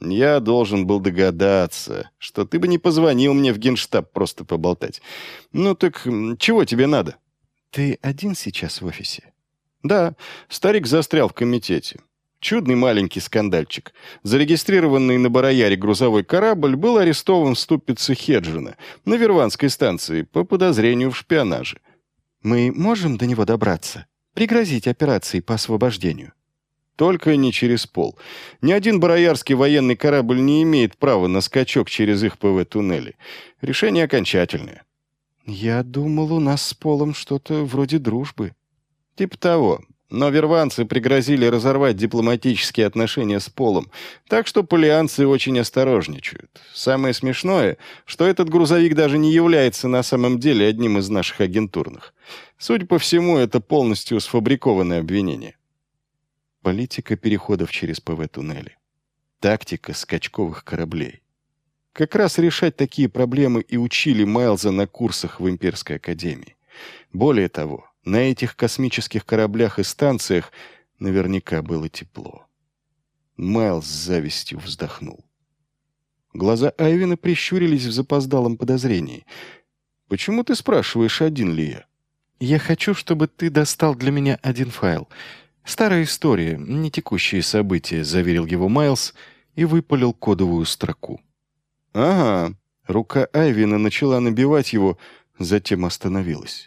Я должен был догадаться, что ты бы не позвонил мне в Генштаб просто поболтать. Ну так чего тебе надо? Ты один сейчас в офисе? Да, старик застрял в комитете. Чудный маленький скандальчик. Зарегистрированный на Барояре грузовой корабль был арестован в ступице Хеджина на Верванской станции по подозрению в шпионаже. Мы можем до него добраться? Пригрозить операцией по освобождению? Только не через пол. Ни один бароярский военный корабль не имеет права на скачок через их ПВ-туннели. Решение окончательное. Я думал, у нас с Полом что-то вроде дружбы. Типа того. Но верванцы пригрозили разорвать дипломатические отношения с Полом, так что полианцы очень осторожничают. Самое смешное, что этот грузовик даже не является на самом деле одним из наших агентурных. Судя по всему, это полностью сфабрикованное обвинение. Политика переходов через ПВ-туннели. Тактика скачковых кораблей. Как раз решать такие проблемы и учили Майлза на курсах в Имперской академии. Более того, на этих космических кораблях и станциях наверняка было тепло. Майлз с завистью вздохнул. Глаза Айвена прищурились в запоздалом подозрении. «Почему ты спрашиваешь, один ли я?» «Я хочу, чтобы ты достал для меня один файл. Старая история, не текущие события», — заверил его Майлз и выпалил кодовую строку. «Ага». Рука Айвена начала набивать его, затем остановилась.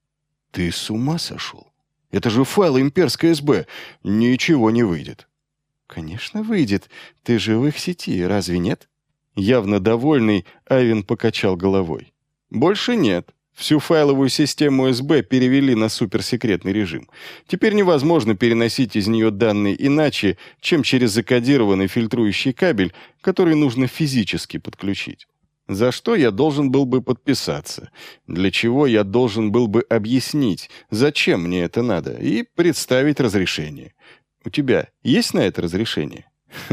«Ты с ума сошел? Это же файл имперской СБ. Ничего не выйдет». «Конечно, выйдет. Ты же в их сети, разве нет?» Явно довольный, Айвен покачал головой. «Больше нет. Всю файловую систему СБ перевели на суперсекретный режим. Теперь невозможно переносить из нее данные иначе, чем через закодированный фильтрующий кабель, который нужно физически подключить. За что я должен был бы подписаться, для чего я должен был бы объяснить, зачем мне это надо, и представить разрешение. У тебя есть на это разрешение?»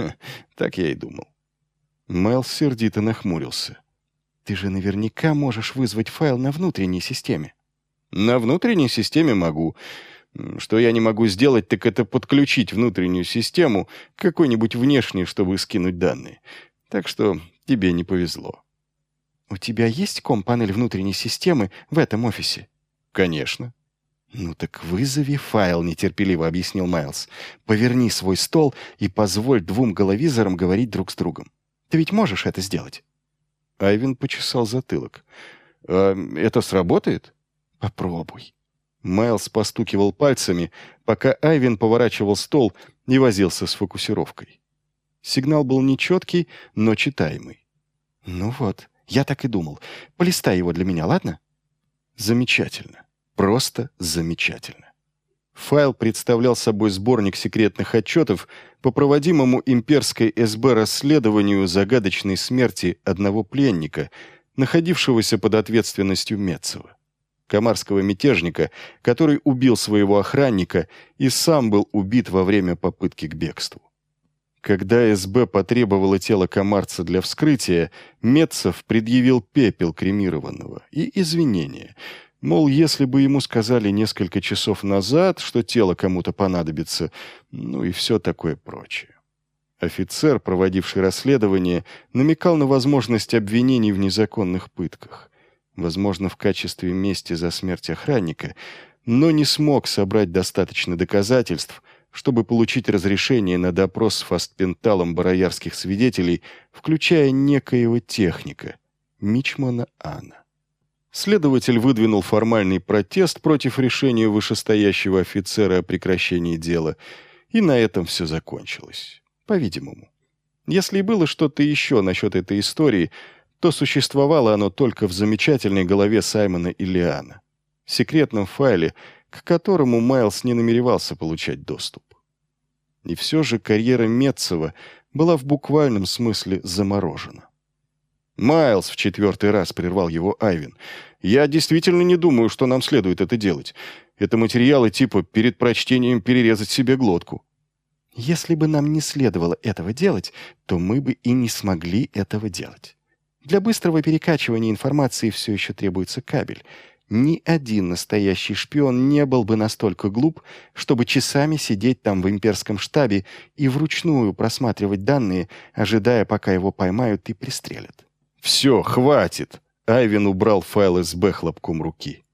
Так я и думал. Мэл сердито нахмурился. «Ты же наверняка можешь вызвать файл на внутренней системе». «На внутренней системе могу. Что я не могу сделать, так это подключить внутреннюю систему к какой-нибудь внешней, чтобы скинуть данные. Так что тебе не повезло». «У тебя есть ком-панель внутренней системы в этом офисе?» «Конечно». «Ну так вызови файл», — нетерпеливо объяснил Майлз. «Поверни свой стол и позволь двум головизорам говорить друг с другом. Ты ведь можешь это сделать?» Айвен почесал затылок. «А это сработает?» «Попробуй». Майлз постукивал пальцами, пока Айвен поворачивал стол и возился с фокусировкой. Сигнал был нечеткий, но читаемый. «Ну вот, я так и думал. Полистай его для меня, ладно?» «Замечательно. Просто замечательно». Файл представлял собой сборник секретных отчетов по проводимому имперской СБ расследованию загадочной смерти одного пленника, находившегося под ответственностью Метцева, камарского мятежника, который убил своего охранника и сам был убит во время попытки к бегству. Когда СБ потребовало тело комарца для вскрытия, Метцев предъявил пепел кремированного и извинения. Мол, если бы ему сказали несколько часов назад, что тело кому-то понадобится, ну и все такое прочее. Офицер, проводивший расследование, намекал на возможность обвинений в незаконных пытках, возможно, в качестве мести за смерть охранника, но не смог собрать достаточно доказательств, чтобы получить разрешение на допрос с фастпенталом бароярских свидетелей, включая некоего техника, мичмана Анна. Следователь выдвинул формальный протест против решения вышестоящего офицера о прекращении дела, и на этом все закончилось, по-видимому. Если и было что-то еще насчет этой истории, то существовало оно только в замечательной голове Саймона Иллиана, секретном файле, к которому Майлз не намеревался получать доступ. И все же карьера Метцева была в буквальном смысле заморожена. «Майлз», — в 4-й раз прервал его Айвен, — «я действительно не думаю, что нам следует это делать. Это материалы типа перед прочтением перерезать себе глотку». «Если бы нам не следовало этого делать, то мы бы и не смогли этого делать. Для быстрого перекачивания информации все еще требуется кабель. Ни один настоящий шпион не был бы настолько глуп, чтобы часами сидеть там в имперском штабе и вручную просматривать данные, ожидая, пока его поймают и пристрелят. «Все, хватит!» Айвен убрал файл СБ хлопком руки.